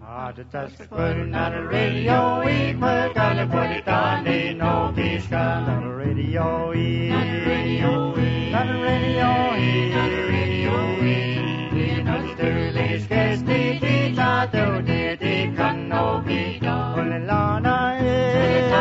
Just putting on the radio, we put on the put it on, they know this gun on the radio, on the radio, on the radio, on the radio, we know the early scares the teeth out of the can no be done. Only Lana is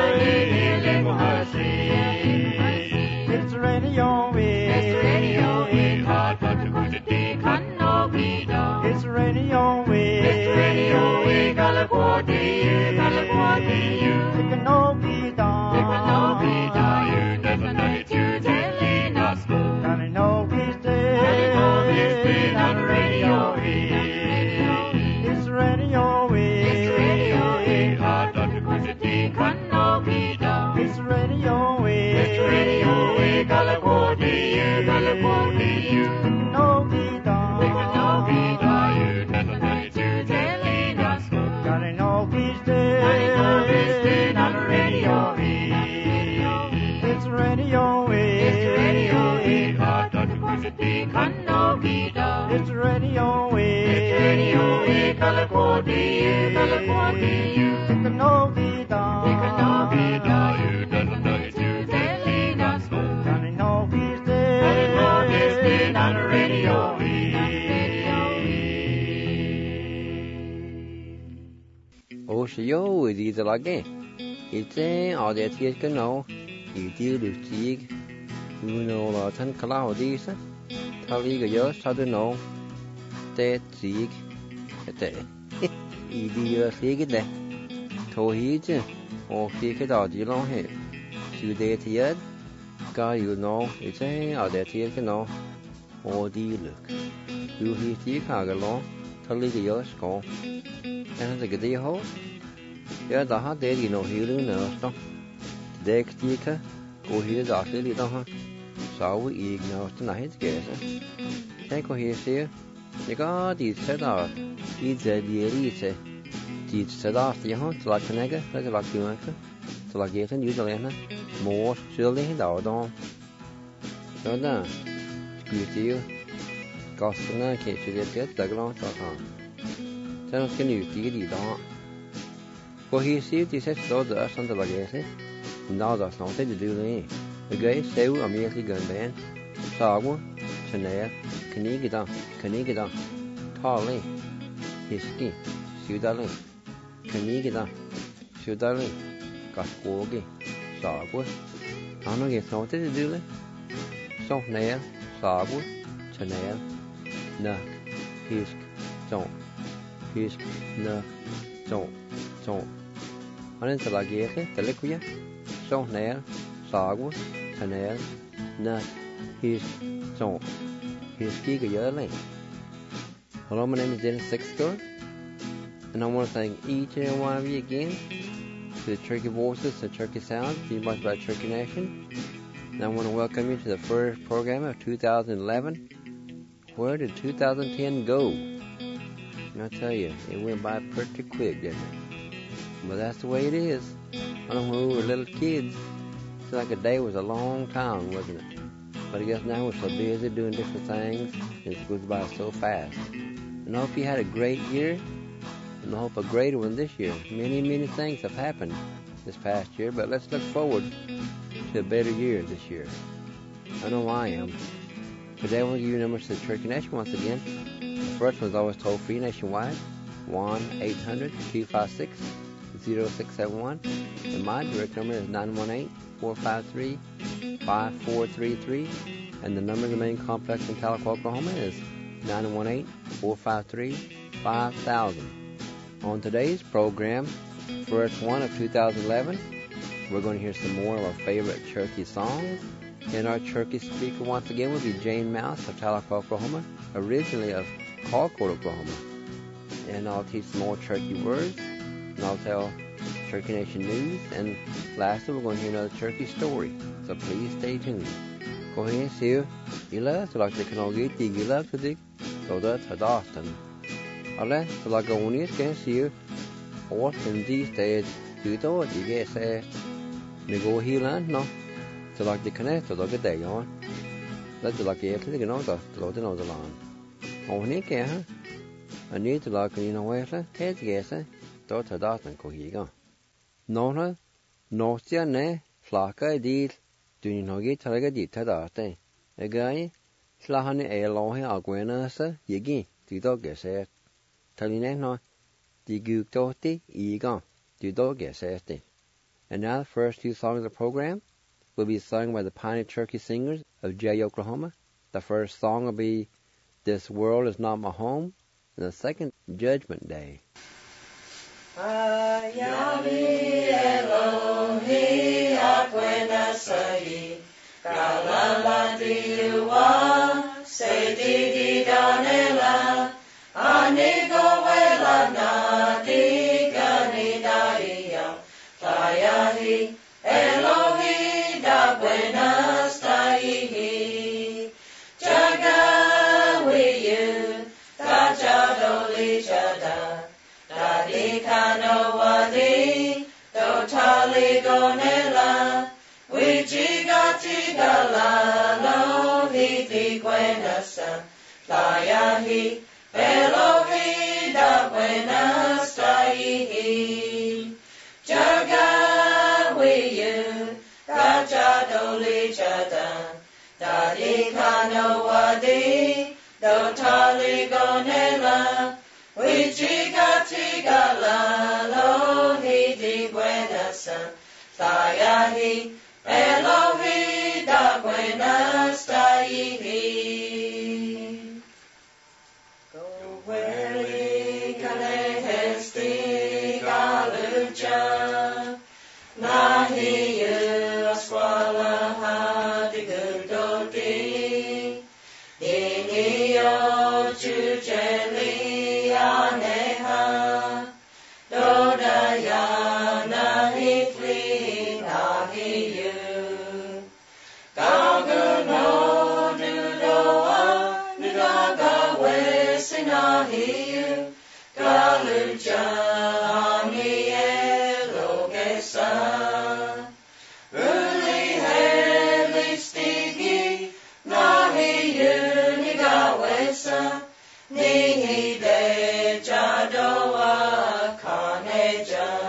it's radio, it's radio, hard but to put it can no be done. It's radio, it's radio, California, it can no be done. It can no be done. You never know it, you telling us. Can it no be still? Can it no be still on the radio? It's radio, it's radio, hard not to put it can no be done. It's radio, California, California, it can no be done. It can no be done. You never know it, you telling us. Can it no be still? Can it no be still on the radio? It's radio, it's radio, hard not to put it can no be done. It's radio, California, California, it can no be done. It can no be done. You never know it, you telling us. Can it no be still? Can it no be still on the radio? Yo, it is like it. It's all that you can know. You deal with Jig. You know, la tan cloudy, Tally, your southern know. That Jig. You deal Jig there. Tohid, or fake it out, you long hair. You date yet? Guy, you know, it's all that you can know. Or deal look. You hear Jig along. Tally, your score. And the good hole. Yeah, the hot day, you know, here in the deck sticker, go here, the silly don't so we ignore tonight, guess. Take here, see, you got these set out, it's a dear, teach set off the hunt like a nigger, like you answer, to like getting usually, more surely, thou don't. So now, good to you, Gossamer, case you get the long shot on. Then can you see it on? Go here, see, this is so the something like this. Now that's not to do. The guy say, I'm immediately going band. Sawa, Chanel, Canigida, Tarly, Hisky, Sudali, Canigida, Sudali, Gascogi, Sawa. I don't get something to do. So, Nail, Sawa, Chanel, Nuck, Hisk, Don't, Hisk, Nuck, Don't. Anh sẽ là gì thế? Tại lấy quý so nè, sawa, Chanel, nut, his, so, his key cái giờ này. Hello, my name is Dennis Sextor, and I want to thank each and every one of you again for the Turkey Voices, the Turkey Sounds, being brought by Turkey Nation. And I want to welcome you to the first program of 2011. Where did 2010 go? And I tell you, it went by pretty quick, didn't it? But that's the way it is. I don't know when we were little kids. It's like a day was a long time, wasn't it? But I guess now we're so busy doing different things, it goes by so fast. And I hope you had a great year, and I hope a greater one this year. Many, many things have happened this past year, but let's look forward to a better year this year. I know I am. Today I want to give you numbers to the Turkey Nation once again. The first one's always toll free nationwide, 1-800-256-0671, and my direct number is 918-453-5433, and the number in the main complex in Tahlequah, Oklahoma is 918-453-5000. On today's program, first one of 2011, we're going to hear some more of our favorite Cherokee songs, and our Cherokee speaker once again will be Jane Mouse of Tahlequah, Oklahoma, originally of Colquitt, Oklahoma. And I'll teach some more Cherokee words, and I'll tell Cherokee Nation news, and lastly we're going to hear another Cherokee story, so please stay tuned. Go ahead and see you. Ila, so like the Kanogi, Tigila, Kadik, so that's a Dawson. Alle, so like a Unis, can see you. Or in these days, you thought you get say, they go here, no? So like the Connect, so look at that, on. That's like the Ethnic, you know, the Lord knows the land. Oh, Nick, huh? Ani to la can wela ted gesa do ta datan ko higa. Nona notia ne flaka di duni nogi talaga di ta date. Egai slahani e lohe agwena sa yigi di do gesa. Taline no di gukdoti iga di do gesa. And now the first two songs of the program will be sung by the Pioneer Cherokee Singers of Jay, Oklahoma. The first song will be This World Is Not My Home, and the second, Judgment Day. Yahweh Elohi Akwenasai Kalala diwa Se di danela Anigo wela na di ganidaiya Tayahi Elohi da buenas taihi Jaga wiyu Tajadoli jada Dadi kano wadi Totali gonela Wijigati galalo Hiti buenasa Tayahi Elohi da buenas taihi Jaga wiyu Tajadoli jada Dadi kano wadi Totali gonela Wijigati galalo Hiti buenasa Tayahi Elohi da buenas taihi Weli kalehesti galuja Nahi aswala hadigudoti Dinio jujeli aneha Dodaya nahi fli nahi yu Gagano dudoa nudaga wesinahi yu Galuja ani elogesa Uli heli stigi nahi yu nigawesa Nihi de jadoa kaneja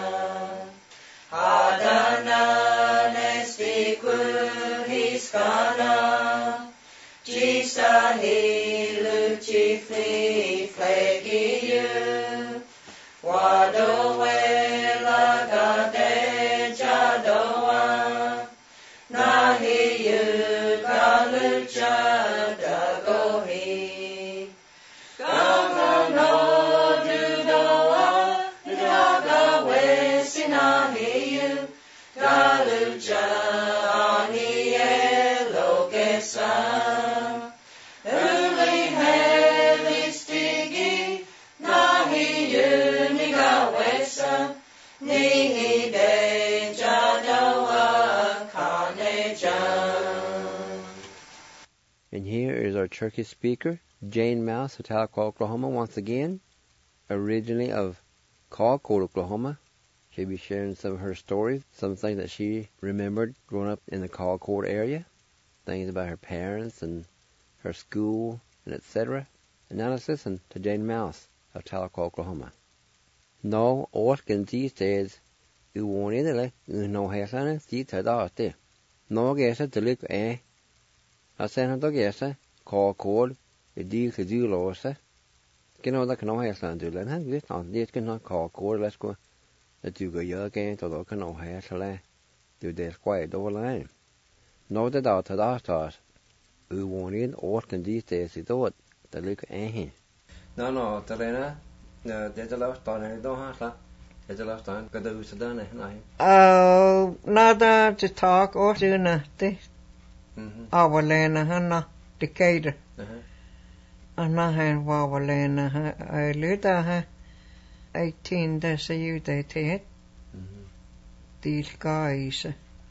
Hadana nestiku hiskana Jisahi luchifli flegiyu Wadoela gade jadoa Nahiyu galuja dagohi Gagano dudoa Daga wesinahiyu Galuja ani elogesa Uli heli stigi Nahiyu nigawesa Nihi de jadoa kaneja And here is our Cherokee speaker, Jane Mouse of Tahlequah, Oklahoma, once again, originally of Colquitt, Oklahoma. She'll be sharing some of her stories, some things that she remembered growing up in the Colquitt area, things about her parents and her school, and etc. And now let's listen to Jane Mouse of Tahlequah, Oklahoma. No, Orkin these days, you won't either, you know, Hassan, see Tadate. No, guess at the lick, eh? I sent her to guess, Colquitt, a deal to do, Lorsa. You know, that can no Hassan do, and have this on this can not Colquitt, let's go. That you go again to look no Hassan, do this quiet over line. No, the daughter, that you won't in Orkin these days, you do it, the lick, eh? No, Talena, there's a last time, I don't have. There's a last time, because there was a done, Oh, nada to talk or do nothing. Awalena, Hannah, Decatur. And I had Wawalena, I lived at 18 days a year, they take these guys.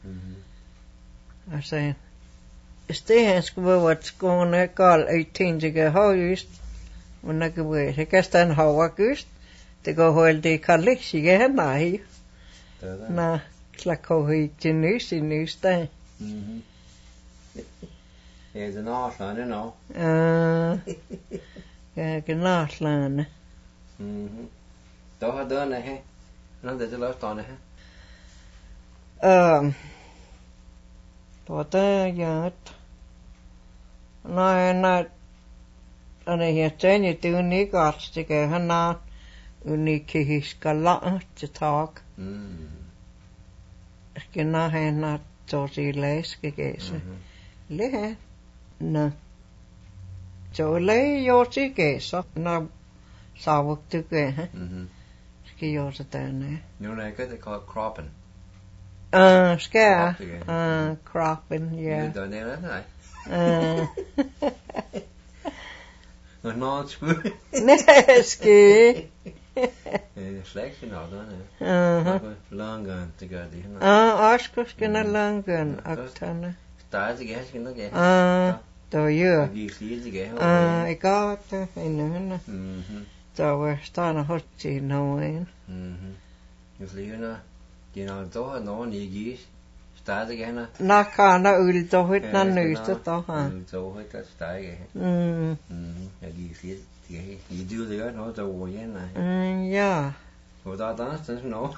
I say, stay ask what's going to call 18 to get housed when I go away. I guess then how I goes to go hold the college, she get a night. Na, it's like how he news day. It's an Northland, you know. Yeah, Northland. Đó hết đơn này he. Nó để cho lớp toàn này he. Đó ta giờ nó anh ấy chơi như từ ní gạt thì cái hắn na uni khi ska lạ cho talk cái na hay na cho gì lấy cái sự lấy hết nè cho lấy vô chỉ cái sao na sao vực từ cái ha cái vô cho ta nè Như này cái gọi cropping. Scare cropping yeah. Như này đó này. Nó chú. Neski. Släkt nào đó này. Langan till det här. Askus kena langan aktana. Där det ges kan det. Då ju. Det ser det ges. Igat inne. Då stanna hot i noen. Just det det då nå ni ges. Där igen. Na kana ul då hit na nysta då ha. Så hit det där. Jag ser det. You do det nå då var igen nej. Ja. Och då sen nå.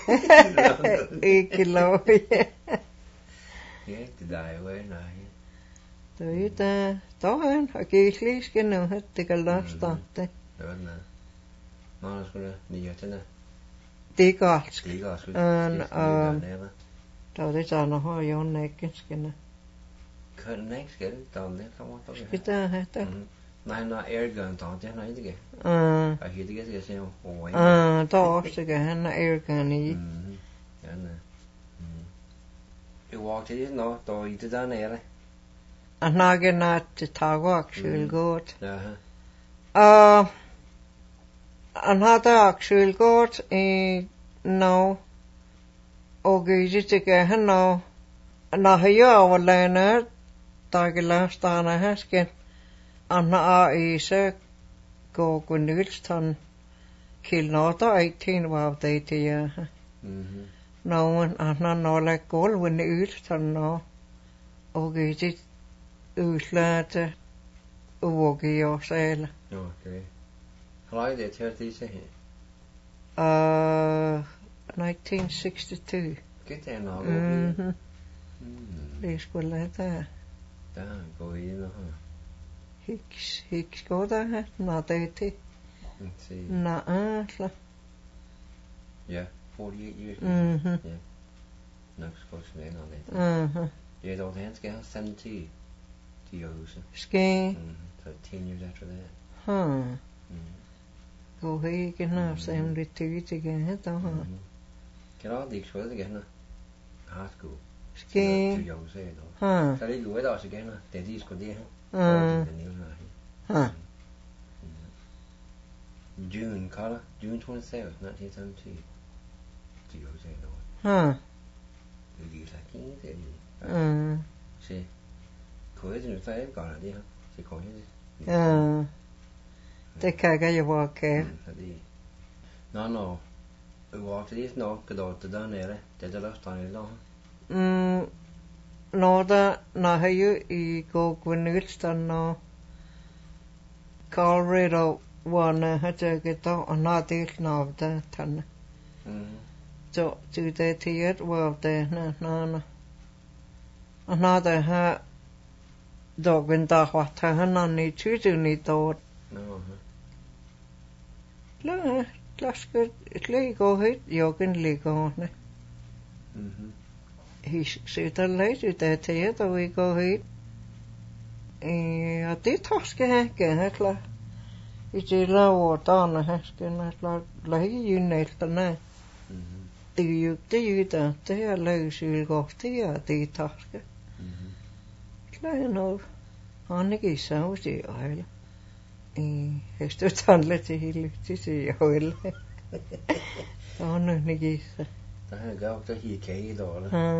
Kilo. Ja, det där var nej. Då ute då han har gisslis nu hit det lasta. Det var nej. Man skulle ni göra det. Det galt. Det galt. Då det så nå har jag näckensken. Kan näcksken då det kan man ta. Kita heta. Nej, när airgun tar det nej det. Jag hittar det sen och. Då så kan han airgun i. Ja nej. Jag walkade det nå då inte där nere. Anagena till tagvak skulle gått. Ja. Han hade actually gått i no och givet det han no när jag var läner dagligen stanna häsken anna i så gå kunilstan kilnota 18 var det till ja. No anna no la kol when ulstan no och givet uslate uogi jag säl. Okej. Hur det här det sig? 1962. Get det nå. Det skulle heta. Där går in och Hicks går där här. Nå det till. Nå, ja, 48 years. Ja. Nok skulle smage noget. Ja, då han skal have 70 til Aarhus. Skal. So 10 years after that. Gå ikke nå sem det til igen då. Kan du ikke spørge igen? High school. Skal. Til Aarhus då. Så det går det også igen. Det de skulle det her. June 27, 1972. Til Aarhus då. Det er ikke det. Se. Kunne det nu så ikke godt det her. Se kunne det. Det kan jeg jo ikke. Nå. Var det det nå kan du der nede. Det der står nede der. Nå da når jeg i går kunilstan nå Colorado one hatte get on not det nå der tanne. Så det til var det nå. Og når der har dagen der var han i 20 Lasker lego hit jogen lego ne. Sitter lite ute till det och vi går hit. Ja, det taske här klar. Inte låt dan här ska när lägga ju nästan. Det ju det är lös gott det taske. Klar nog. Han är ju så det är. Hästar tandle till sig öl. Ja, nu ni gissa. Det här går också hit då.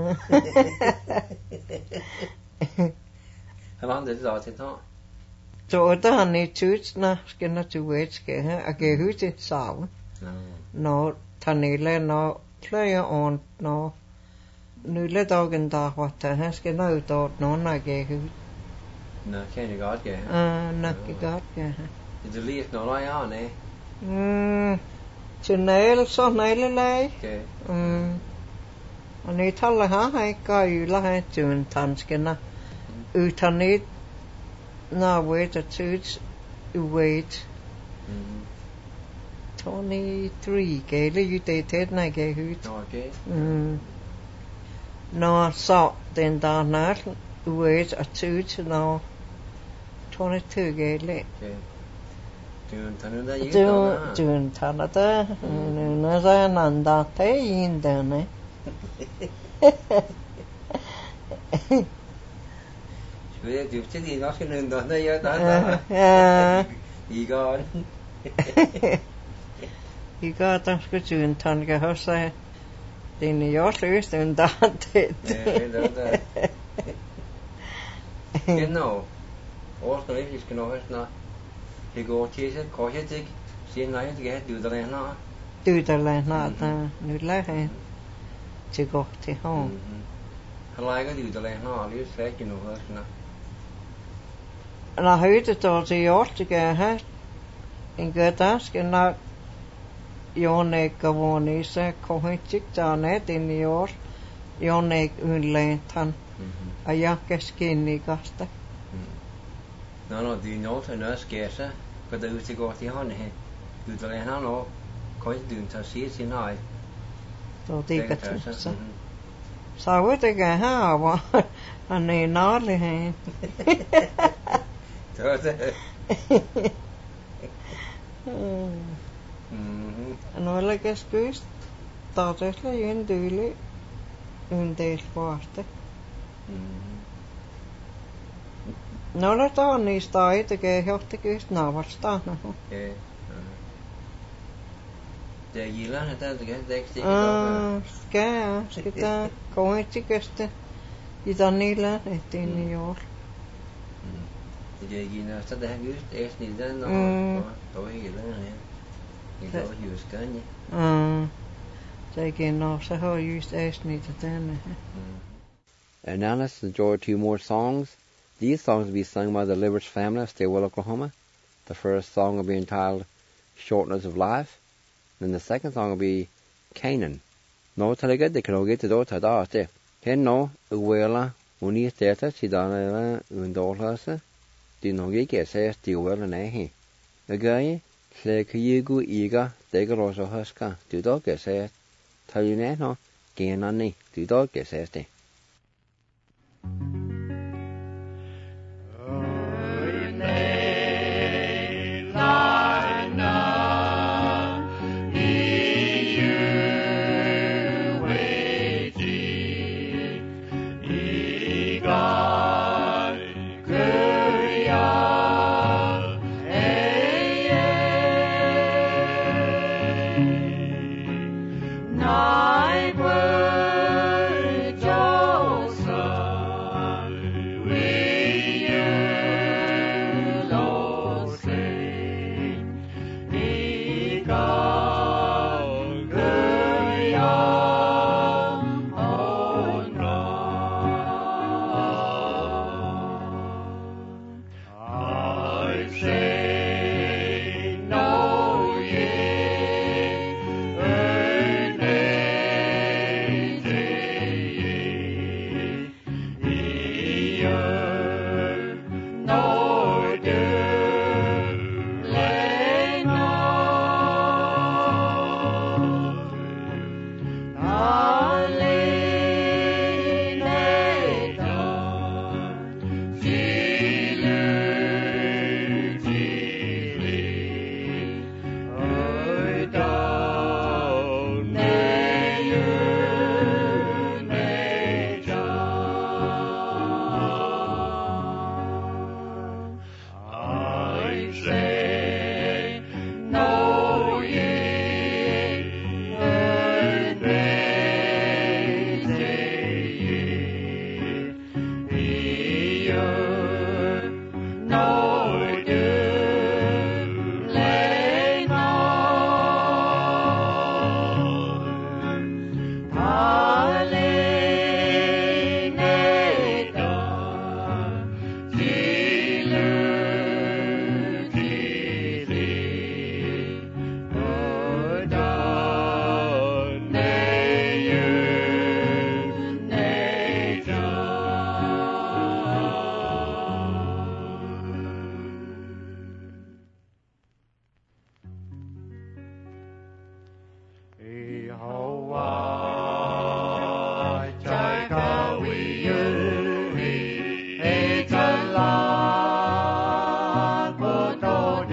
Han var det då till då. Så då han är tutsna ska naturligt ska jag ge ut ett sav. Nå tanile nå klöja on nå nu le dagen där vad det här ska nå då nåna ge ut. Nå kan ju gott ge. Nå gott ge. Det är lite nå ja nej. Tunnel så nejlelej. Okay. Og ni taler her, hej, gør I lege tun tanskena. Utan ni, na wait at tuts, wait. 23 gale, you dated na gale hut. Okay. Nå, så den der nat, wait at tuts, nå, 22 gale. Okay. Tun tanada, nu sa nanda te in denne. Skulle du til de norske nønder, der gjør det? Ja. Igor. Igor, der skulle tun tanke hos sig. Den er jo løst en dag det. Ja, genau. Årsene vi skal nå høst nå. Det går til sig, korset ikke. Siden nej, det kan du der nå. Du der lærer der nu lærer til godt til ham. Han lægger du der nå, lige svært nu høst nå. Når højde der til hjortige her, en gør dansk, når Jonek og Vonise kommer til der den i år, Jonek udlænt han, og jeg kan skinne i gaste. Nå, du er nødt til at skære sig, for det er til godt i hånden her. Du der han nå, kan du tage sig sin ej. Så det kan du så. Så ved det kan her, hvor han er nærlig her. Det var det. Nå lægger spist, der er det slet en døle, en del svarte. Nå, der står en i stedet, det kan jeg ikke gøst navarstane. Okay. Det er gillerne, der kan det ikke stikke op. Skal der komme til gøste i den i landet, den i år. Det er gillerne, så der har gøst æsten i den, og der er gillerne her. Det er jo skønne. Så igen, og så har jeg just æsten i den her. And now let's enjoy 2 more songs. These songs will be sung by the Liberts family of Stillwell, Oklahoma. The first song will be entitled Shortness of Life. And the second song will be Canaan. No talaga de kroge te do tada ate. Ken no uwela uni steta sidana undolhasa. Di no ge ke se Stillwell na hi. Agaye le kyigu iga degroso haska. Du do ke se tayune no genani. Du do ke se ste. Joy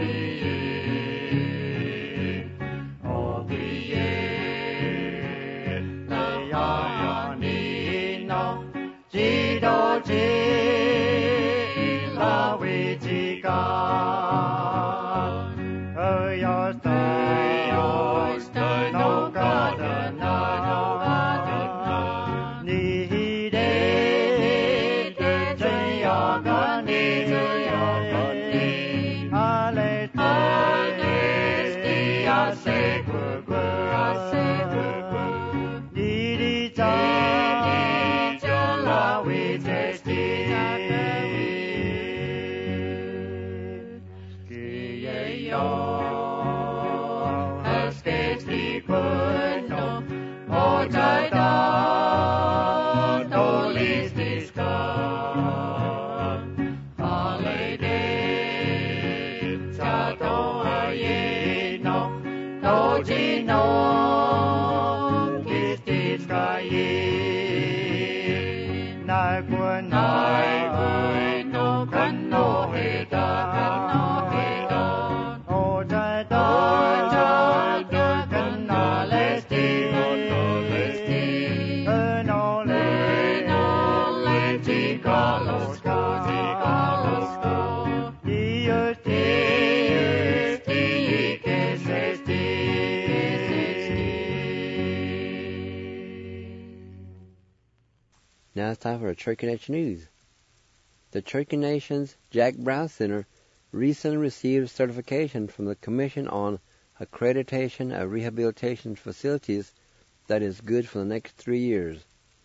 Now it's time for the Cherokee Nation News. The Cherokee Nation's Jack Brown Center recently received certification from the Commission on Accreditation of Rehabilitation Facilities that is good for the next 3 years.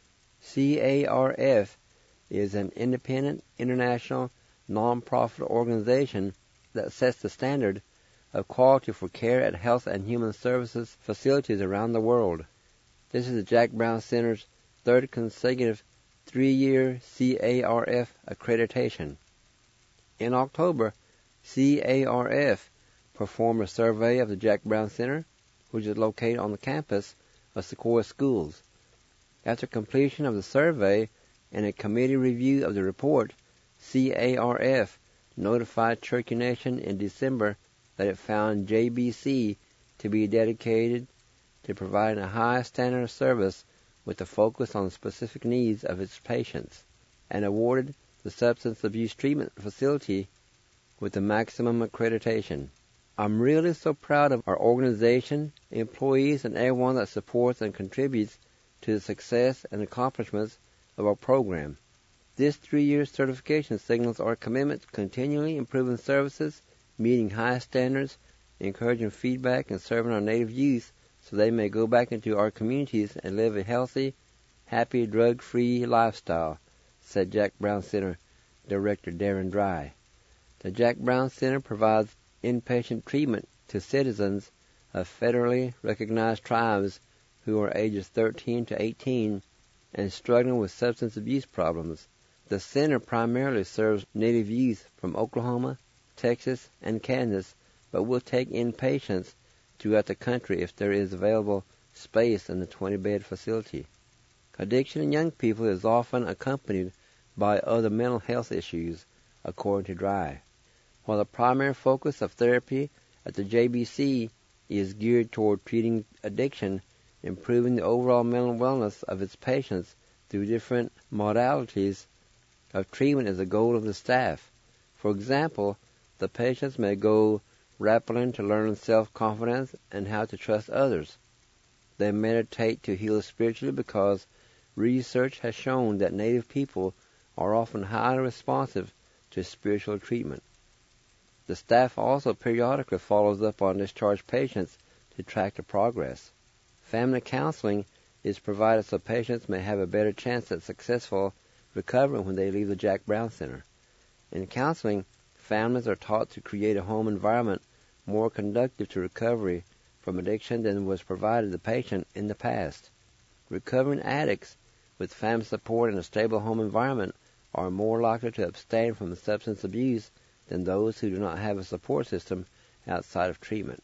CARF is an independent, international, non-profit organization that sets the standard of quality for care at health and human services facilities around the world. This is the Jack Brown Center's third consecutive 3-year CARF accreditation. In October, CARF performed a survey of the Jack Brown Center, which is located on the campus of Sequoia Schools. After completion of the survey and a committee review of the report, CARF notified Cherokee Nation in December that it found JBC to be dedicated to providing a high standard of service with a focus on the specific needs of its patients, and awarded the Substance Abuse Treatment Facility with the maximum accreditation. I'm really so proud of our organization, employees, and everyone that supports and contributes to the success and accomplishments of our program. This 3-year certification signals our commitment to continually improving services, meeting high standards, encouraging feedback, and serving our Native youth so they may go back into our communities and live a healthy, happy, drug-free lifestyle, said Jack Brown Center Director Darren Dry. The Jack Brown Center provides inpatient treatment to citizens of federally recognized tribes who are ages 13 to 18 and struggling with substance abuse problems. The center primarily serves Native youth from Oklahoma, Texas, and Kansas, but will take in patients throughout the country if there is available space in the 20-bed facility. Addiction in young people is often accompanied by other mental health issues, according to Dry. While the primary focus of therapy at the JBC is geared toward treating addiction, improving the overall mental wellness of its patients through different modalities of treatment is the goal of the staff. For example, the patients may go rappelling to learn self-confidence and how to trust others. They meditate to heal spiritually because research has shown that Native people are often highly responsive to spiritual treatment. The staff also periodically follows up on discharged patients to track the progress. Family counseling is provided so patients may have a better chance at successful recovery when they leave the Jack Brown Center. In counseling, families are taught to create a home environment more conducive to recovery from addiction than was provided the patient in the past. Recovering addicts with family support and a stable home environment are more likely to abstain from substance abuse than those who do not have a support system outside of treatment.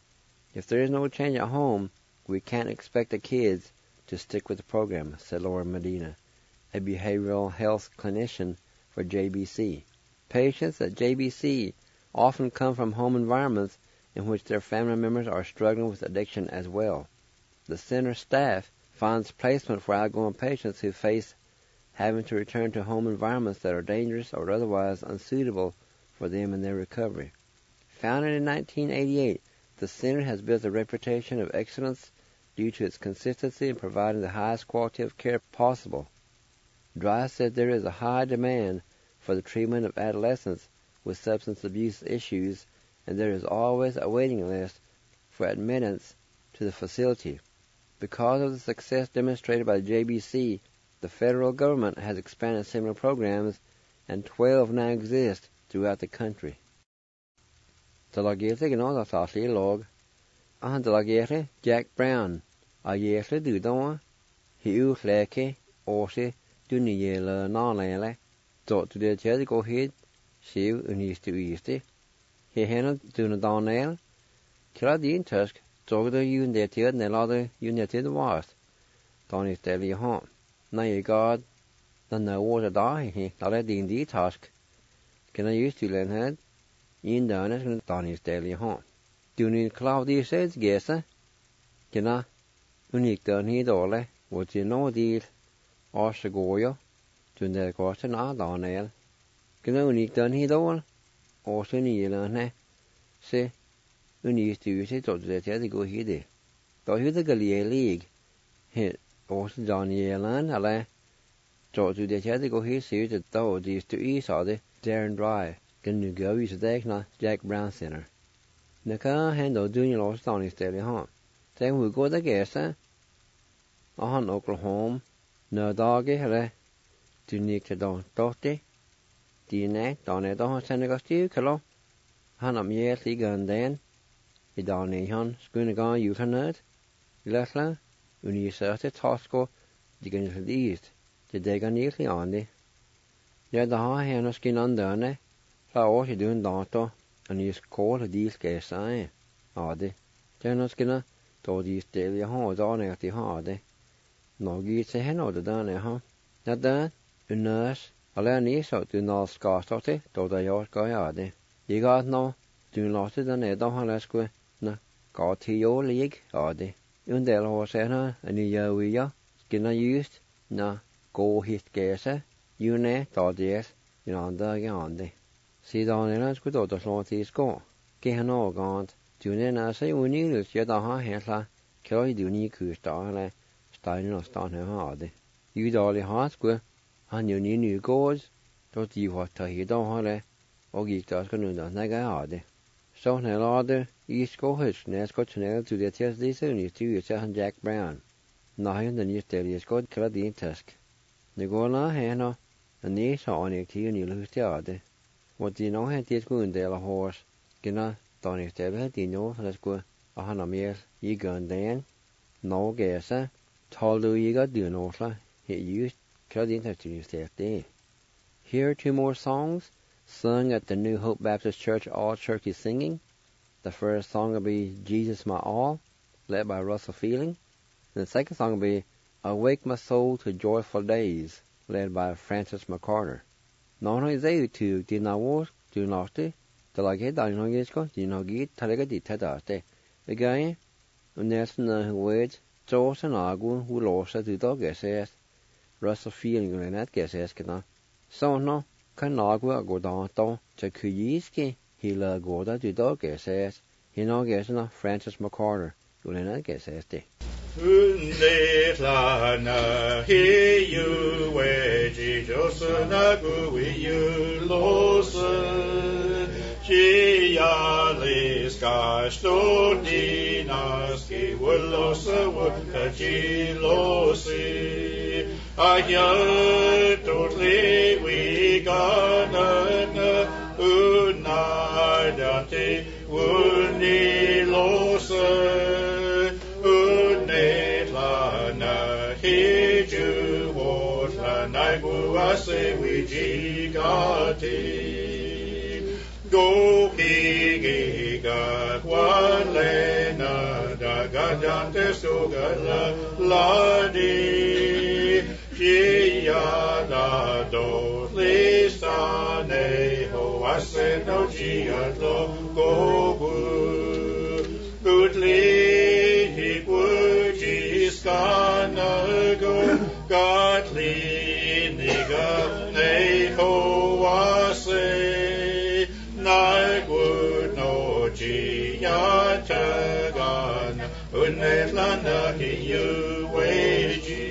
If there is no change at home, we can't expect the kids to stick with the program, said Laura Medina, a behavioral health clinician for JBC. Patients at JBC often come from home environments in which their family members are struggling with addiction as well. The center staff finds placement for outgoing patients who face having to return to home environments that are dangerous or otherwise unsuitable for them in their recovery. Founded in 1988, the center has built a reputation of excellence due to its consistency in providing the highest quality of care possible. Dry said there is a high demand for the treatment of adolescents with substance abuse issues, and there is always a waiting list for admittance to the facility. Because of the success demonstrated by the JBC, the federal government has expanded similar programs, and 12 now exist throughout the country. Dalagete gno dasali log. Dalagete Jack Brown. Ayesle dudon. Hiu leke orse duniyele nanele. Dot to the church go hid. Shiv unis to easte. He handled dunadonel. Kiradin tusk. Dog the united nelade united was. Don is daily home. Na ye God. The no water die he. Dale din the task. Can I use to learn head? In down is Don is daily home. Do need cloudy says guess. Can I? Unique done he dole. What you know deal. Oshagoyo. To the question ah Donel. Can I unique done he dole? Also need learn say. Unique to use it to the go here. Though you the Galia League. Hit also John Yelan, ale. To the go here, see that though these to east are the Darren Dry. Can you go use the Jack Brown Center? Naka handle doing your lost down is daily home. Then we go the guess, on Oklahoma. No doggy, ale. To nick the don doty. Dine, donne don Senegal Steve, hello. Hanam yes, he gun then. I dag han skulle gå utenat. Lesla, uniserte tasko, de kan ikke lide. Det degger virkelig andre. Jeg da har henne skin anderne, fra år til dun dato, og nye skål de skal sige. Det. Den skinner, da de stille jeg har, da når de har det. Når de til henne, og det der har. Ja, der, unnøs, eller nye så du når skal stå til, da jeg skal gjøre det. Jeg har nå, du når til den da har jeg skulle, Gå til jo lig, det. Undel hos henne, en jeg skinner just, gå hit gæse, june, da det, en andre. Siden han skulle da slå til skå. Ge han overgant, du seg unilut, jeg da har helt klart du ni kuster, eller steinen og stand her det. Udali har skulle, han jo ny gårds, da de var til hit da og gikk da skal nu da nægge det. Så han lade I skohøst, når jeg skal til til det til disse unistyr til han Jack Brown. Nej, den nye sted, jeg skal klare din task. Det går nå henne, og næ så han ikke til en lille det. Hvor de nå har det skulle en del af hos, gena da ikke det ved de nå, så skulle og han er mere I gøn den. Nå gæse, tal du ikke du nå så, helt just klare din task til sted det. Here are 2 more songs sung at the New Hope Baptist Church All Turkey Singing. The first song will be Jesus My All, led by Russell Feeling. And the second song will be Awake My Soul to Joyful Days, led by Francis McCarter. Nå har jeg til din avårs, du nåtte, der lager der en højgesko, din højget, der ligger dit tætte. Vi gør og næsten højt, så også nago, hun låser til dog sæs. Russell Feeling og net gæs kender. Så nå kan nago og gå der til kyjiske, hele gårda til dog sæs. Hino gæsene Francis McCarter, og net gæs det. Undetlana he you we Jesus na gu we you los chi ya lis ka sto dinas ki los wo ka chi los aya totally we got unadate uni los Naibuase wijigati go higiga walena dagadante sugala ladi hiya da do listane ho se no chia to go bu good li he would ji skana go godly nigga nei ho wase na would no ji ya tagan unet lana ki you way ji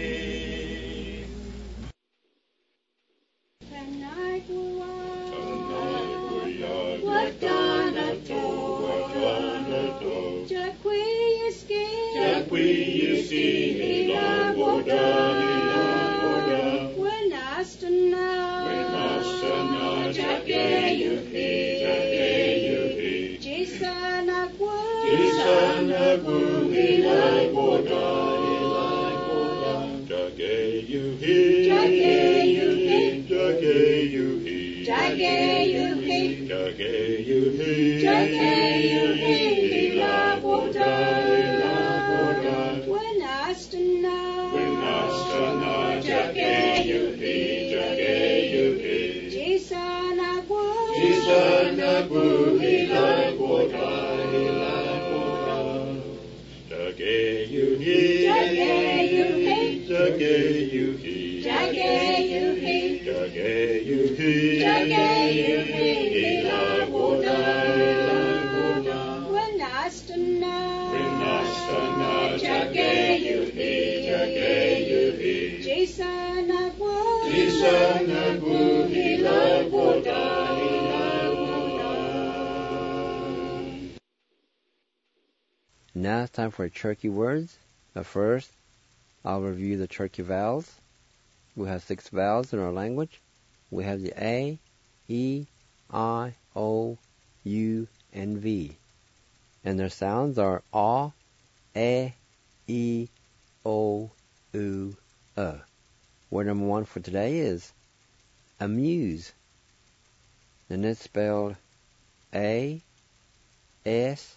Now it's time for Cherokee words. But first, I'll review the Cherokee vowels. We have 6 vowels in our language. We have the A, E, I, O, U, and V. And their sounds are A, E, O, U, Word number 1 for today is amuse. And it's spelled A, S,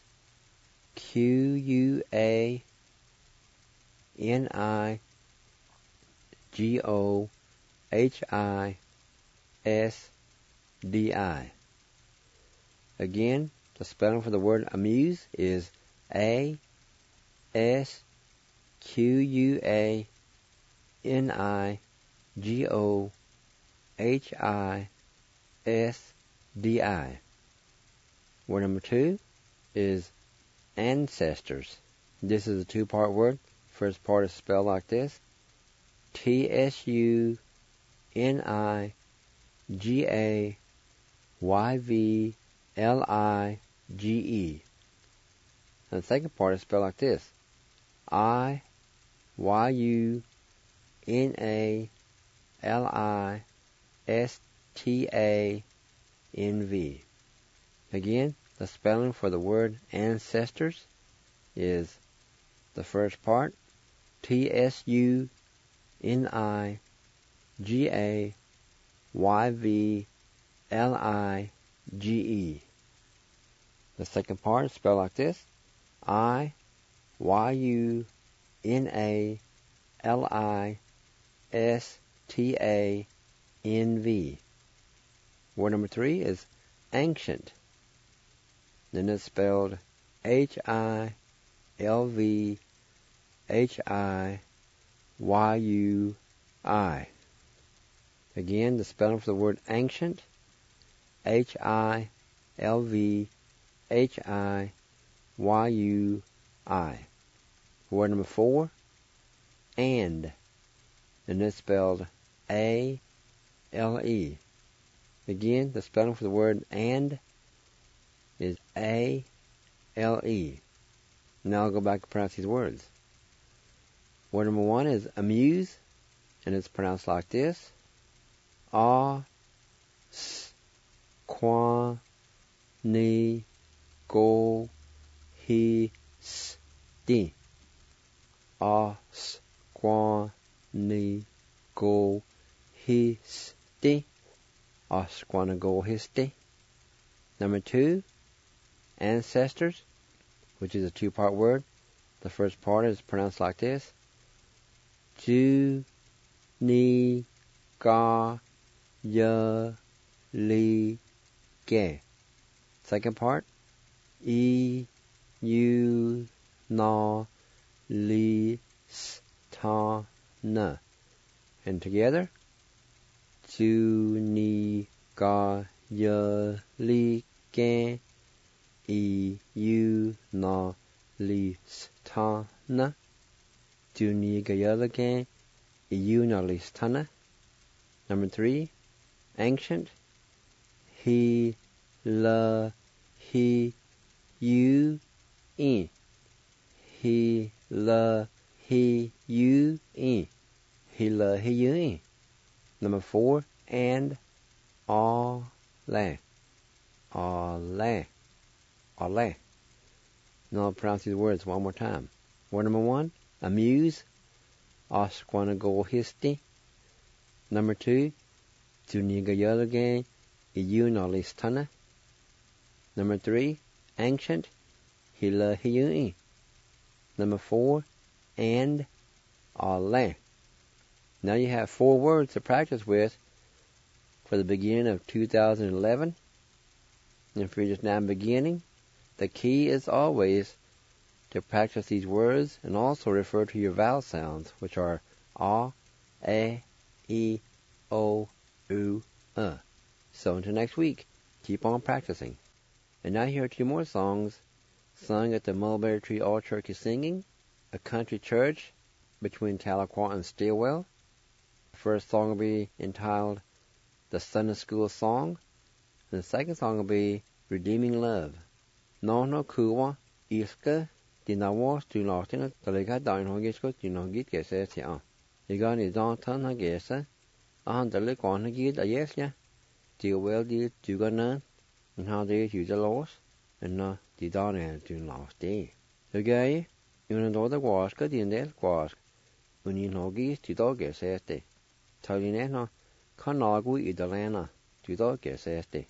Q-U-A, N-I-G-O-H-I-S-D-I. Again, the spelling for the word amuse is A-S-Q-U-A-N-I-G-O-H-I-S-D-I. Word number 2 is ancestors. This is a 2-part word. First part is spelled like this: T-S-U-N-I-G-A-Y-V-L-I-G-E. And the second part is spelled like this: I-Y-U-N-A-L-I-S-T-A-N-V. Again, the spelling for the word ancestors is the first part, T-S-U-N-I-G-A-Y-V-L-I-G-E. The second part is spelled like this: I-Y-U-N-A-L-I-S-T-A-N-V. Word number 3 is ancient. Then it's spelled H-I-L-V-H-I-Y-U-I. Again, the spelling for the word ancient, H-I-L-V-H-I-Y-U-I. Word number 4, and. And it's spelled A-L-E. Again, the spelling for the word and is A-L-E. Now I'll go back and pronounce these words. Word number 1 is amuse, and it's pronounced like this: A-S-Q-U-A-N-I-G-O-H-I-S-D. A-S-Q-U-A-N-I-G-O-H-I-S-D. A-S-Q-U-A-N-I-G-O-H-I-S-D. Number 2, ancestors, which is a 2-part word. The first part is pronounced like this: Ju-Ni-Ga-Ya-Li ge. Second part, e, u, na, li, s, ta, na. And together, tu, ni, ga, ya, li, ge, e, u, na, li, s, ta, na. Tu, ni, ga, ya, li, ge, e, u, na, li, s, ta, na. Number 3, ancient, he, la, he, you, in. He, la, he, you, in. He, la, he, you, in. Number 4, and, all, le. All, le. All, le. Now I'll pronounce these words one more time. Word number 1, amuse, osquanagohisti. Number 2, tunigayalage, iyunalistana. Number 3, ancient, hila hiyui. Number 4, and, ale. Now you have 4 words to practice with for the beginning of 2011. And if you're just now beginning, the key is always to practice these words and also refer to your vowel sounds, which are a, e, o, u, So until next week, keep on practicing. And now here are 2 more songs sung at the Mulberry Tree All Turkey Singing, a country church between Tahlequah and Stilwell. The first song will be entitled The Sunday School Song, and the second song will be Redeeming Love. No kuwa iska dinawas tu lastina talega dain hogisko dinogit gesetia. Igan is on ton hagesa, and the lick on hagid a yesya. Deal well did Jugana, and how they use the loss, and not the don to last day. The guy, you know the waska, the end wask, when you know gis to dog gesete. Talinena, Kanagu idalena, to dog gesete.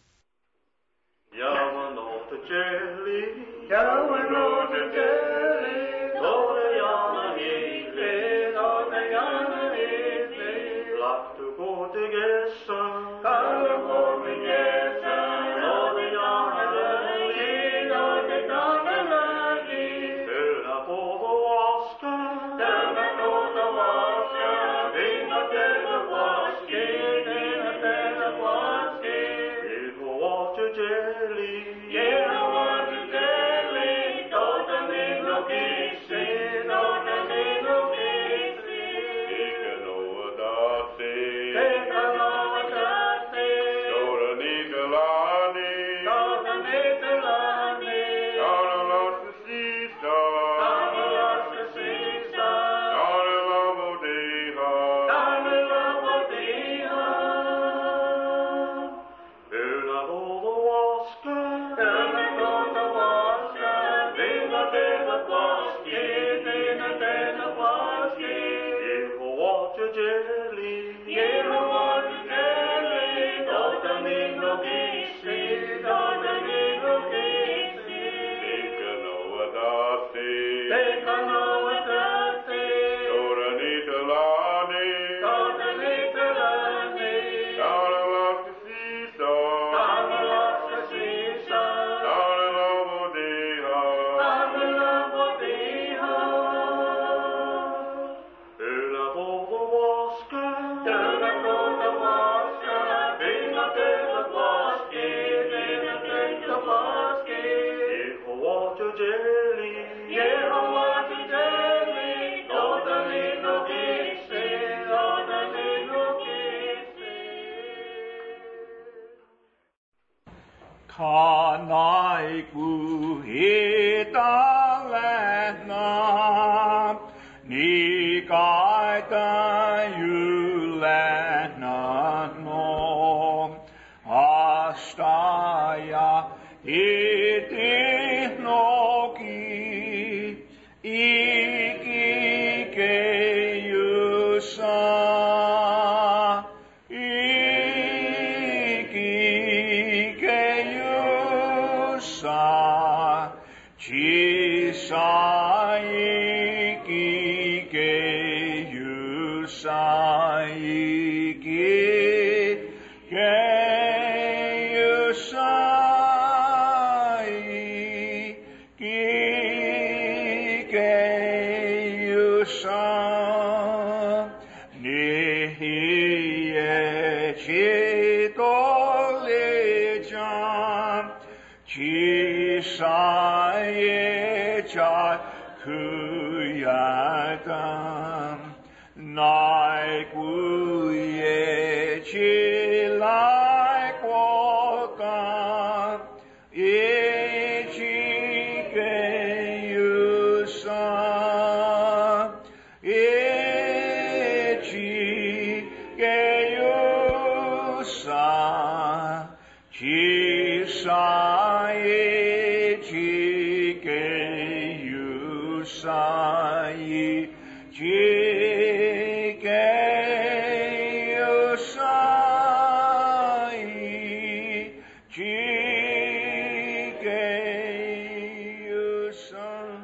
Yawano to jelly, Yawano to jelly, Lord Yana Eagle, Lord Yana Eagle, Love to go to get some, California get some, Lord Yana Lady, Lord Yana Lady, Turn for the Waska, Turn for the Waska, Ding a Tell of Waski, Ding a Tell of Waski, Little water jelly, yeah, I want to jelly, don't the little kisses, don't the little kisses. Take a Noah Dotty, take a Noah Dotty, don't a Nicolani, don't a Nicolani, don't a lost the seesaw, don't a lost the seesaw, don't a love Odeha, don't a love Odeha. Turn up all the waska, turn up all the waska, ding a ding a waski, ding a ding a waski. Give a water jelly, give a water jelly, don't a need no kissy, don't a need no kissy. Take a Noah Dotty, take a Noah Dotty, don't a need a lani, don't a need a lani, don't a lost the seesaw, don't a lost the seesaw, don't a love Odeha, don't a love Odeha. Turn up all the waska, turn up all the waska, ding a ding a waski, ding a ding a waski. Give a water jelly, give a water jelly, don't a need no kisses, don't a need no kisses. Kanai kuhitalena, ni kaita yulena no, astaya iti noki, iki ke yusa, iki ke yusa, chisa iki ke yusa, iki ke yusa. 예자 그야담 나의 구의 질라의 꽃감 예지게 유사 예지게 유사 지사 예지게 유사이 지게 유사이 지게 유사.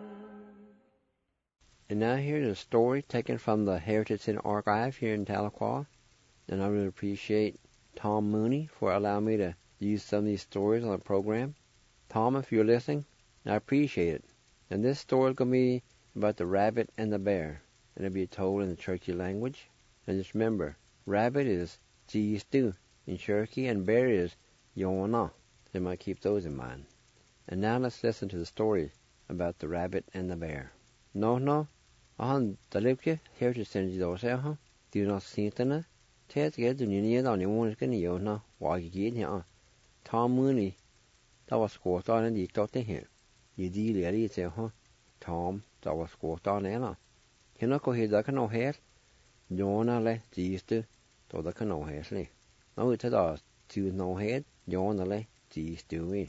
And now here's a story taken from the Heritage Center Archive here in Tahlequah. And I really appreciate Tom Mooney for allowing me to use some of these stories on the program. Tom, if you're listening, I appreciate it. And this story is going to be about the rabbit and the bear. And it'll be told in the Cherokee language. And just remember, rabbit is Jistu in Cherokee and bear is Yona. So you might keep those in mind. And now let's listen to the story about the rabbit and the bear. No, ahan dalipke Heritage Center dose ha. Do not see it. Ted get the new on the one can Yona while you get here. Tom Mooney, that was squat on and you got to here. You deal it, huh? Tom, that was squat on Anna. You know, go here, that can no hair. Yona le, Jistu, though that can no hair. Now it's a to no head, Yona le, Jistu.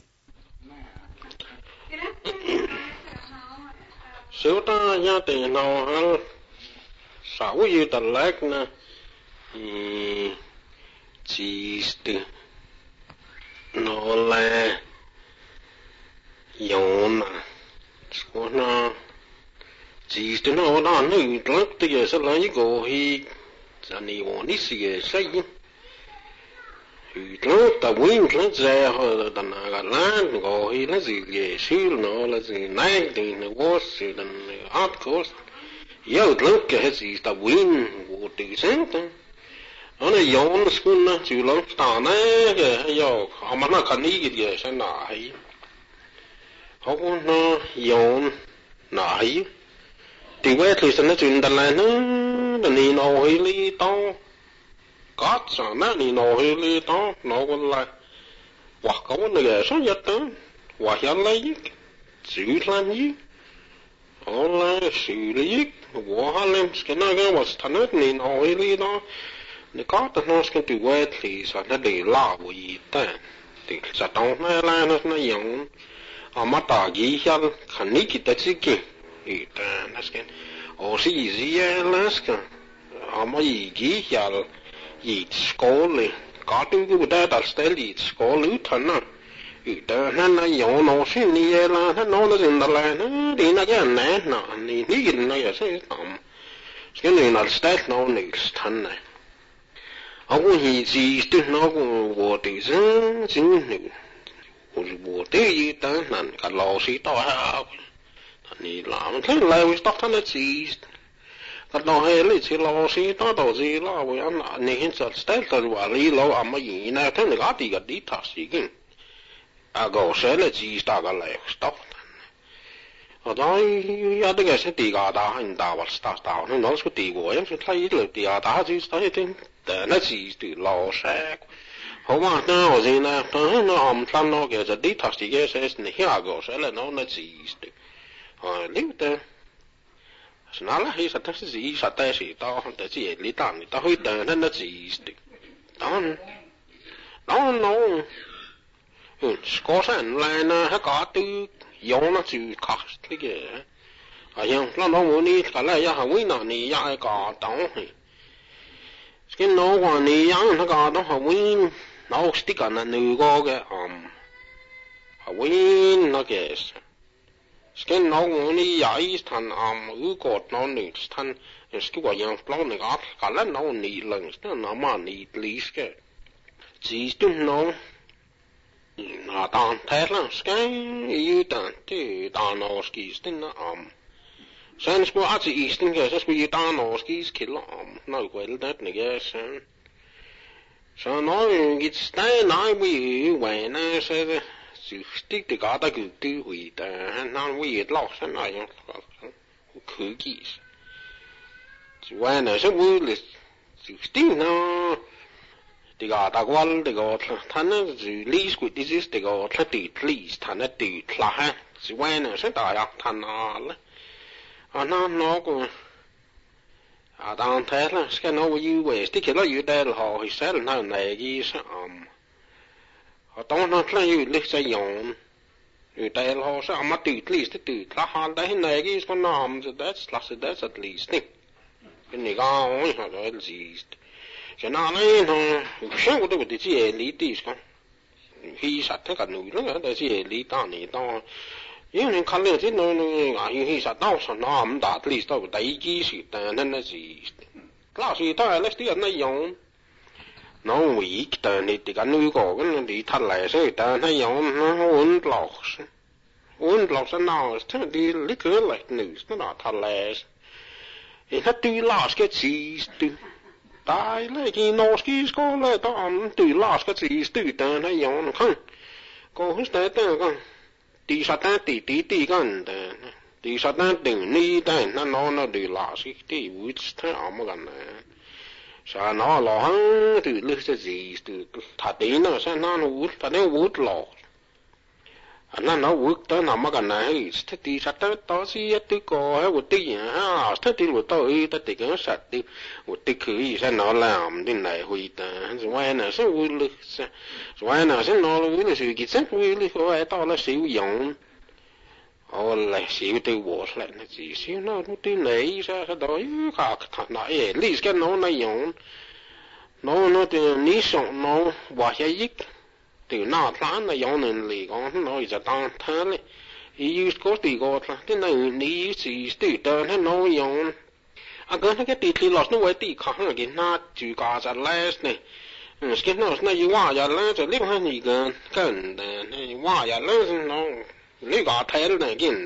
Số ta gia tiền nào hắn sáu như tật lách nè chỉ từ nó là yồn nè số nó chỉ từ nó đó nó lắc từ giờ sẽ lấy cái hi giờ này bọn đi xì xây lắc ta win lắc ra hồi ta nào cái lan cái hi nó gì cái xíu nó là gì này thì nó có sự là art course yêu lắc cái gì ta win của tự sáng ta nó là yồn school nó chịu lắm ta này cái yêu họ mà nó cần ý cái gì sẽ nãy họ cũng nó yồn nãy thì quay thì sẽ nó chuyện ta là nó là ni nó hơi li to có sao nó ni nó hơi li to nó còn là hoặc có vấn đề số nhất đó hoặc là lấy xử làm gì họ là xử lý của họ làm cái nó cái vật thành nó ni nó hơi li to nếu có thì nó sẽ từ quay thì sẽ nó để la của gì ta thì sẽ trong nó là nó giống mà ta gì hết khả năng kita chỉ kì ta nó sẽ ở gì gì là cái mà gì hết gì school có từ cái bữa ta sẽ đi school thằng nào ta nó giống nó sẽ như là nó dừng lại nó đi nó cái này nó đi cái này sẽ tạm cái này là start nó next thằng này họ cũng gì từ nó cũng vô tự nhiên chính này vô tự nhiên ta năn cả lão sĩ to ha này làm thế lại với tóc thằng nó chỉ cái đó hay là chỉ lão sĩ to đầu gì là với anh này hiện giờ style cái quả lý lão mà gì này thế này cái đi thắt gì cái go sẽ là chỉ ta cái lại tóc ở đó ya cái cái sẽ đi cái đó anh ta vào start đó nó sẽ đi qua em sẽ thấy được đi cái đó chỉ thấy thế nó chỉ từ lão sẽ họ mà nó ở gì nè nó hầm thằng nó cái sẽ đi thắt gì cái sẽ này ya go sẽ là nó chỉ từ nếu thế nó là hay thật sự gì thật đấy thì tao không thể chỉ lý tưởng tao hơi tờ nó chỉ đó nó có sản lại nó có từ giống nó chỉ khác cái gì nhưng nó muốn đi cái này ya học nó này ya có đó cái nó còn này ya nó có đó học nó sticker nó nữ có cái học nó cái cái nó muốn đi giải thành cột nó nữ thành cái quả yang plong này cả là nó nị lần nó mà nị lý cái chỉ nó tàn thế là cái yêu tàn thì tàn nó cái nó sen sko ati istin cái sẽ bị tàn nó cái nó quên đấy này cái sen nó cái stay nói bị vậy nó sẽ sự stick thì có ta cứ tư hủy ta nó hủy lọc sẵn này khứ kỹ chứ vậy này sẽ vui là sự stick nó thì có ta quan thì có thằng nó sự lý của disease thì có thằng tự lý thằng nó tự là ha chứ vậy này sẽ đại học thằng nó cũng đang thế là cái nó như vậy stick nó như đây là họ sẽ là nó này gì sẽ họ tông nó là như lịch sử dùng như đây là họ sẽ mà tự lý tự là họ đấy này cái con nằm so that's at least cái này có họ nói gì cho nó này nó sáng của tôi thì chỉ lý tí con khi sát thế cả núi nữa đấy chỉ lý ta này ta因为看了这那啊，因为啥到上那么大的历史到第一季是的，那是老是他那些那样，那唯一的你这个女个跟你他来说的那样，那温老师那他的那个来女那他来，他对老师个知识，大来个老师个来当对老师个知识的那样看，个是的个。đi sát tan tí con đi sát tan đừng ni đây nó đi là gì đi vui thế mà gần sao nó lo từ lúc gì từ thật đấy nó sao nó vui thật đấy vui lo nó vui tới nào mà gần này thế đi sát tan đó gì tôi có hay một tí à thế đi một tôi ta cái sát đi một tí cứ sao nó làm đến này vui ta rồi nó sẽ vui lực rồi nó sẽ nó vui là sự kiện vui lực rồi tao là sử dụng là sử từ bộ lại là gì xíu nó tí lấy ra cái đó cả thằng nó lý cái nó dùng nó từ ní sống nó bỏ cái ít từ nào tháng là dùng nên lì con nó giờ tăng thế đấy ý có tí có là cái này ní gì từ từ nó dùng cái tí lót nó vậy tí kháng là cái na chữ cả ra less này cái nó như hoa giờ less rồi lấy hai cái cần này hoa giờ less nó lấy cả thay này cái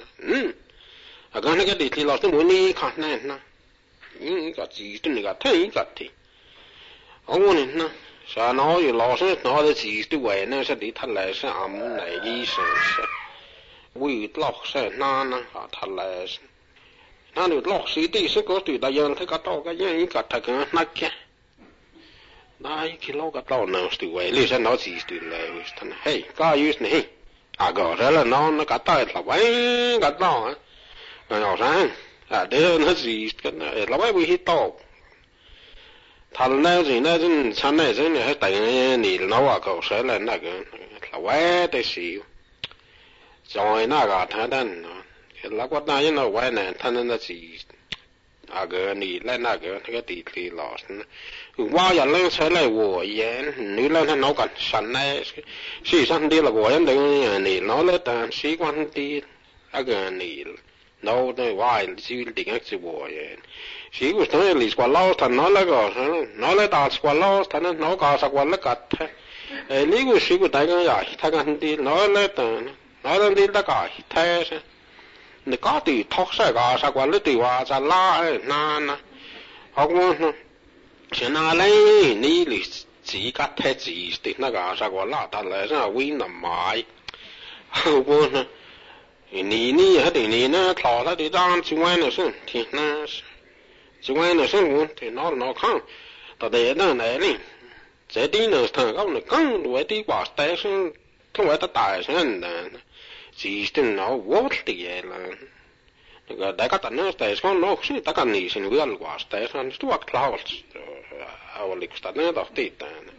cái tí lót nó muốn đi kháng này na cái gì tôi này cái thay cái thì ông này na sao nó như lót nó là gì tôi vậy nó sẽ đi thay lại sẽ ẩm này gì sẽ vui lót sẽ na thay lại nó được lót xí tí sẽ có từ đại dương thấy cái tàu cái gì cái thằng cái nát kia này cái lót cái tàu nào từ vậy lý sao nó gì từ lại thằng hey cái gì này cái đó là nó cái tàu là vậy cái tàu nó sao để nó gì cái này là vậy bị tàu thằng này gì này chân chân này chân này tại này nó cái sẽ là cái là vậy để xíu rồi nó cái thằng đó là quát này nó vậy này thằng nó gì cái này là cái tí lót qua giờ lên sẽ là của yên nếu lên nó còn sẵn này sĩ sẵn đi là của yên đấy nó lên tàn sĩ quan đi cái này nó đây vài chỉ định cái của yên sĩ của nó là qua lâu thằng nó là cái nó là ta qua lâu thằng nó có sao qua là cắt lý của sĩ của đại cái gì thằng đi nó lên tàn nó lên đi là cái thế你搞的托啥个啥个，你对话在哪那，好我现在嘞，你自己太自的那个啥个哪得来啥为难买，我呢，你还得你呢，淘他的当去玩的是，天那是，去玩的是我，天那看，到底那来哩，这地呢，他讲呢，更多的话，但是他为他大声的。chỉ tin nó vô thì là cái đại các anh tại sao nó không tất cả những sự việc quá tại sao nó tuột lao ao lịch sử nó đọc tít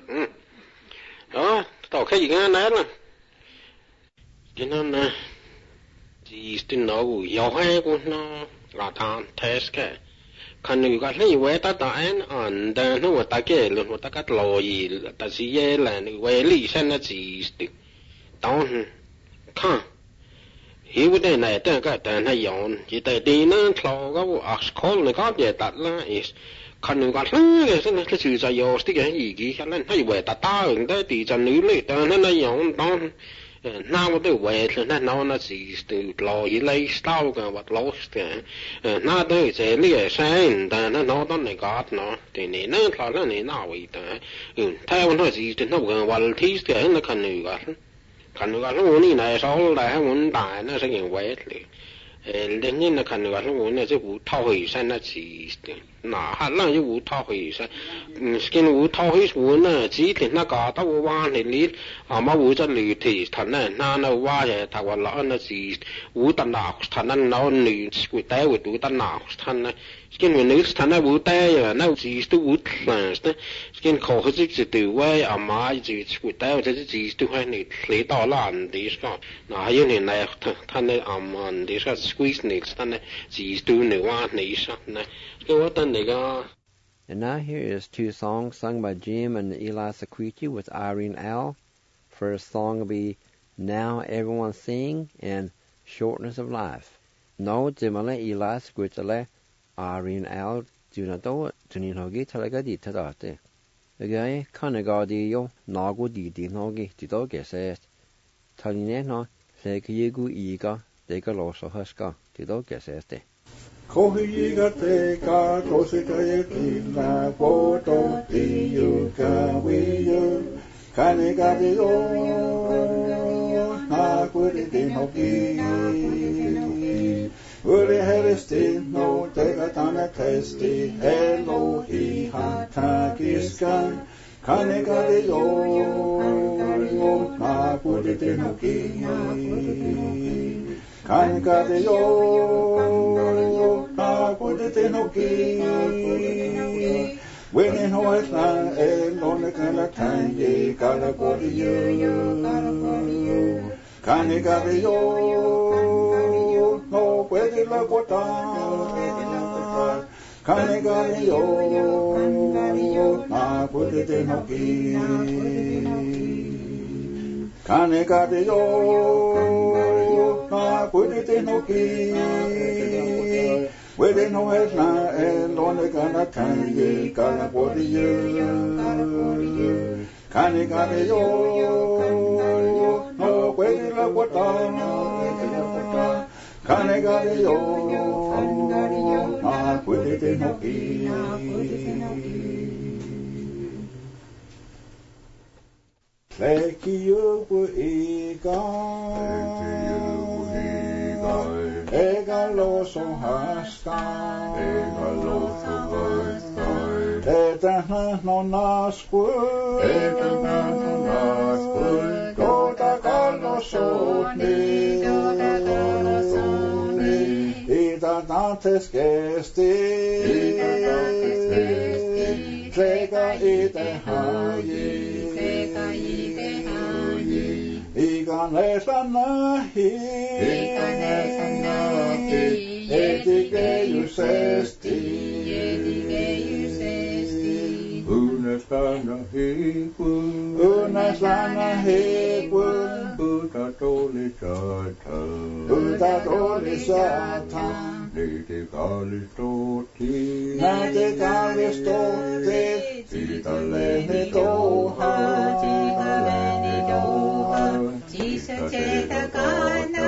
đó tao cái gì cái này là cho nên là chỉ tin nó yêu hay của nó là thằng test cái khăn người cái này về ta tại anh đang nó ta cái luôn ta cái lỗi ta chỉ là về lý sinh là chỉ tao khăn hiểu cái này tên cái tên hay dùng chỉ tại đi nó thầu cái call này có về đặt là khăn người cái cái sự giải yêu cái gì cái lên hay về đặt ta ở đây thì cho nữ lấy tên nó dùng đó nào cái về thì nó chỉ từ lo gì lấy sao cái vật lo cái nó đây sẽ lấy sang但nó đó này có nó thì nó thầu nó này nào vậy ta theo nó chỉ thì nó gần vật thì cái nó khăn người cái kan du altså vunne nej så hold der vunne der når så en wet det ni kan du altså vunne så bu tao hui san na chi na ha lang ju bu tao hui san skin bu tao hui vunne chi thì na ka ta wa ni li ma bu cho li thì thành na wa ya ta wa la na chi bu ta na thành na ni squid tai with bu ta na thành skin when news thành bu tai ya na chi tu bu plans skin ko hu chi tu wa ma chi squid tai wa chi tu ha ni le ta la an di ska na yu ni na thành an di ska squeeze next thành chi tu ni wa ni sa na go ta ni ga. And now here is two songs sung by Jim and Eli Sequiti with Irene Al. First song will be Now Everyone Sing and Shortness of Life. No, Jimale Eli Sequitale Irene Al do not do it. Tunin hogi talagadi tadate. Again, Kanagadi Nago di Nogi Tidoge says Taline no Sekigu Iga Dega Loso Huska Tidoge says. Kohiga teka kosika yekina poto tiyuka wiyo kanega diyo na kuri dinoki uri heristi no teka tana testi Elohi hatakiska kanega diyo na kuri dinoki kanega diyo na kuri dinoki when in Hoytna elone kana tanye kana koriyo kanigariyo no puede la kota kanigariyo na kuri dinoki kanigariyo na kuri dinoki Wede no Hoytna elone kana tanye kana koriyo kanigariyo no puede la kota kanigariyo na kuri dinoki Lekiyo bu iga Ega loso hasta Eterna no nascu Tota calosoni Ida dantes gesti Trega ite hayi Igan esanahi Edigeius esti Unes lana hepun Buddha toli sata Nete kalistoti Tita lene doha Jisa cetakana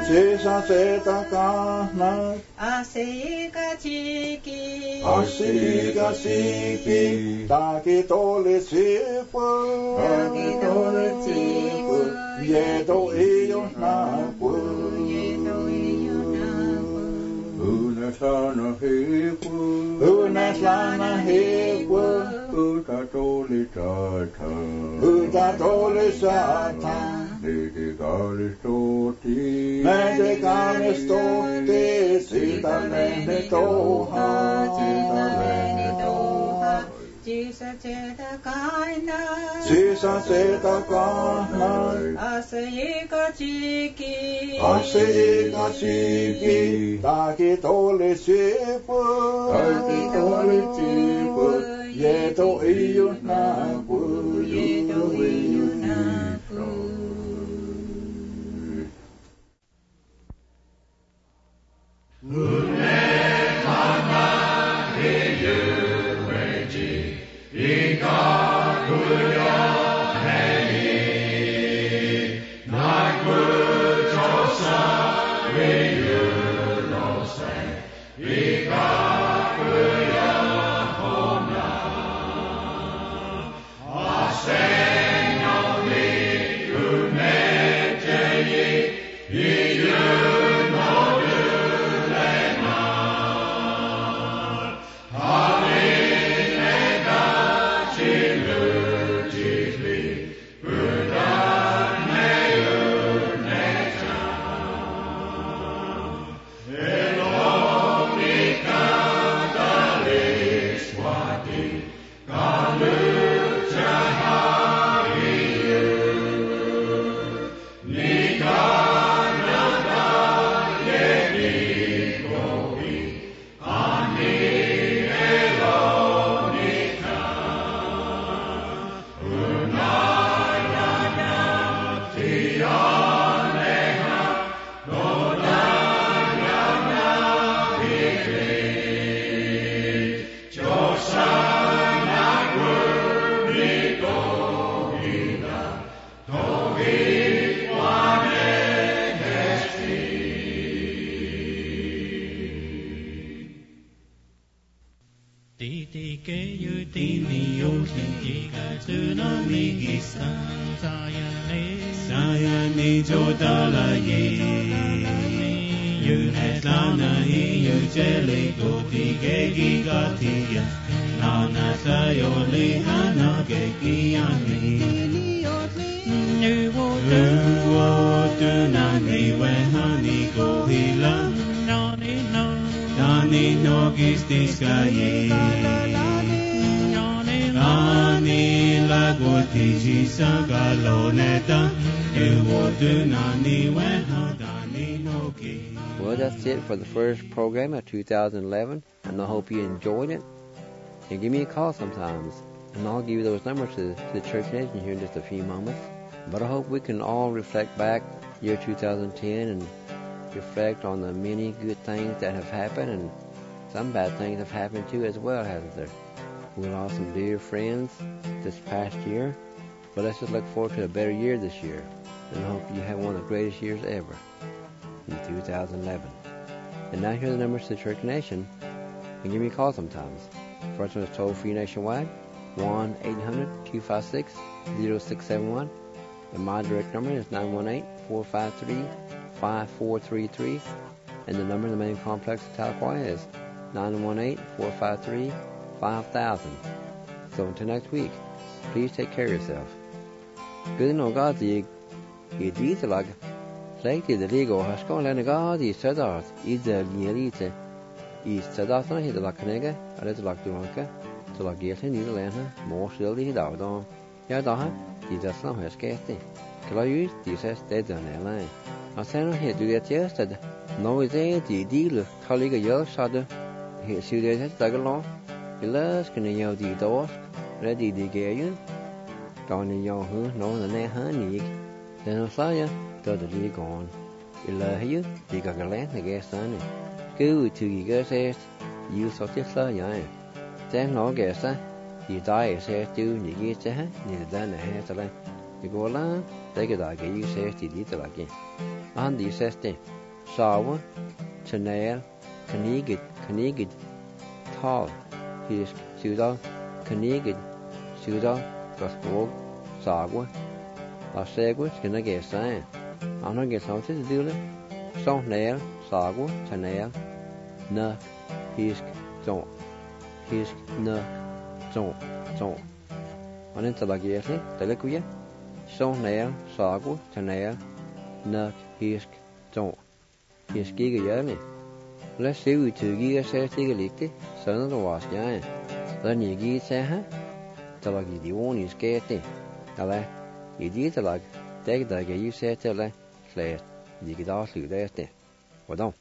Asika chiki Taki tole sifu Yedo iyo napu Unes lana hepu Buddha toli sata Nete kalistoti Sita lene toha Jisa cetakana Asika chiki Taki tole sifu Yedo iyo napu Señor, Sayani Jodala Ye Yunetlana Yu Jeli Goti Gegi Gatia Nana Sayoli Hana Gegiani Uwotunani Wehani Gohila Dani Nogistiskaye Dani Lagoti Jisagaloneta Uwotunani Wehadani Nogi. Well, that's it for the first program of 2011, and I hope you enjoyed it. And give me a call sometimes, and I'll give you those numbers to the Church Nation here in just a few moments. But I hope we can all reflect back year 2010 and reflect on the many good things that have happened, and some bad things have happened too as well, hasn't there? We lost some dear friends this past year, but let's just look forward to a better year this year, and I hope you have one of the greatest years ever in 2011. And now here are the numbers to the Church Nation, and give me a call sometimes. First one is toll-free nationwide, 1-800-256-0671, and my direct number is 918-453-5433, and the number in the main complex of Tahlequah is 918-453-5000. So until next week, please take care of yourself. Good to know God, the Yeditalag, like the Ligo Haskon Lenagard, the Sedars, either Yelite, East Sedathan, the Lacanega, or the Lacuanca, to la Gilton, either Lana, more silly Dowdon. Yadaha, the Daslam has casting. Calayus, the says dead on their line. I sent her here to get yesterday. No, is there the deal of colleague a yellow shadow. Here, see the Dagalon. The last can yell the doors, ready the Gayan. Down in your who, no, the near honey. Then I saw ya, totally gone. You love you, the Gagalan, the gas on it. Go to you guys says, you saw this law, ya. Then no guess, you die, says, do, you get to her, neither than a hair to land. You go along, take it like you says, you did it again. And you says, Shower, Chanel, Canigid, Tall, His, Sudan, Canigid, Sudan, Gospel, Sagwa, La Segwa, can I guess saying? I'm not get something to do it. Stone nail, Sagwa, Chanel, Nuck, Hisk, Don't, Hisk, Nuck, Don't. On into la guess, Deliquia, Stone nail, Sagwa, Chanel, Nuck, Hisk, Don't. Hisk, Giga Yerly. Let's see we two giga says Tigalicti, son of the wasp giant. Then you get say, huh? Till I get the one is getting. Alla, you did like, take the you said till I, slash, you get all through there. Well, don't.